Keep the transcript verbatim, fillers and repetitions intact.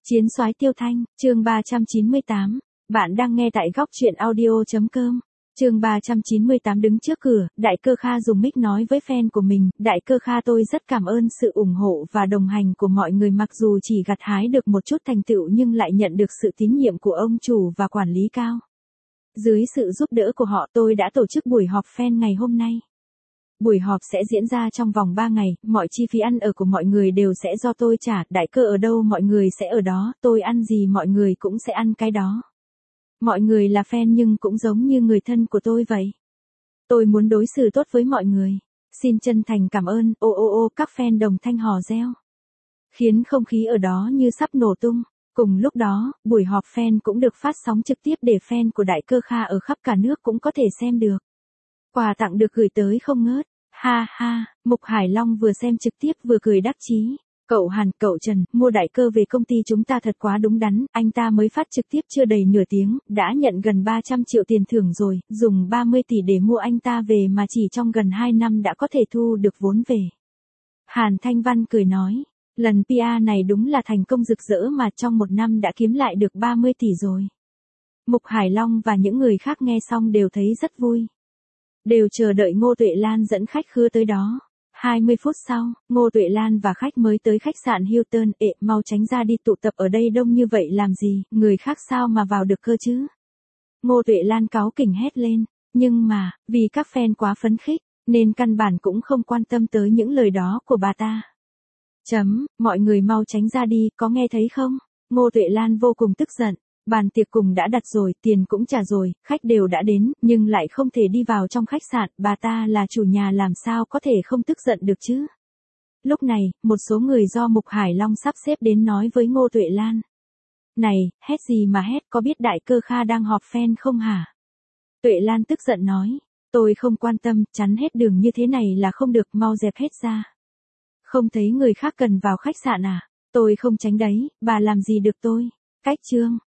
Chiến soái Tiêu Thanh, chương ba trăm chín mươi tám. Bạn đang nghe tại góc truyện audio chấm com. Chương ba trăm chín mươi tám đứng trước cửa, Đại Cơ Kha dùng mic nói với fan của mình, Đại Cơ Kha tôi rất cảm ơn sự ủng hộ và đồng hành của mọi người mặc dù chỉ gặt hái được một chút thành tựu nhưng lại nhận được sự tín nhiệm của ông chủ và quản lý cao. Dưới sự giúp đỡ của họ tôi đã tổ chức buổi họp fan ngày hôm nay. Buổi họp sẽ diễn ra trong vòng ba ngày, mọi chi phí ăn ở của mọi người đều sẽ do tôi trả, Đại Cơ ở đâu mọi người sẽ ở đó, tôi ăn gì mọi người cũng sẽ ăn cái đó. Mọi người là fan nhưng cũng giống như người thân của tôi vậy. Tôi muốn đối xử tốt với mọi người. Xin chân thành cảm ơn, ô ô ô các fan đồng thanh hò reo. Khiến không khí ở đó như sắp nổ tung. Cùng lúc đó, buổi họp fan cũng được phát sóng trực tiếp để fan của Đại Cơ Kha ở khắp cả nước cũng có thể xem được. Quà tặng được gửi tới không ngớt. Ha ha, Mục Hải Long vừa xem trực tiếp vừa cười đắc chí. Cậu Hàn, cậu Trần, mua Đại Cơ về công ty chúng ta thật quá đúng đắn, anh ta mới phát trực tiếp chưa đầy nửa tiếng, đã nhận gần ba trăm triệu tiền thưởng rồi, dùng ba mươi tỷ để mua anh ta về mà chỉ trong gần hai năm đã có thể thu được vốn về. Hàn Thanh Văn cười nói, lần pê e này đúng là thành công rực rỡ mà trong một năm đã kiếm lại được ba mươi tỷ rồi. Mục Hải Long và những người khác nghe xong đều thấy rất vui. Đều chờ đợi Ngô Tuệ Lan dẫn khách khứa tới đó. hai mươi phút sau, Ngô Tuệ Lan và khách mới tới khách sạn Hilton, ệ, mau tránh ra đi tụ tập ở đây đông như vậy làm gì, người khác sao mà vào được cơ chứ. Ngô Tuệ Lan cáu kỉnh hét lên, nhưng mà, vì các fan quá phấn khích, nên căn bản cũng không quan tâm tới những lời đó của bà ta. Chấm, mọi người mau tránh ra đi, có nghe thấy không? Ngô Tuệ Lan vô cùng tức giận. Bàn tiệc cùng đã đặt rồi, tiền cũng trả rồi, khách đều đã đến, nhưng lại không thể đi vào trong khách sạn, bà ta là chủ nhà làm sao có thể không tức giận được chứ. Lúc này, một số người do Mục Hải Long sắp xếp đến nói với Ngô Tuệ Lan. Này, hét gì mà hét, có biết Đại Cơ Kha đang họp fan không hả? Tuệ Lan tức giận nói, tôi không quan tâm, chắn hết đường như thế này là không được, mau dẹp hết ra. Không thấy người khác cần vào khách sạn à? Tôi không tránh đấy, bà làm gì được tôi? Cách chương.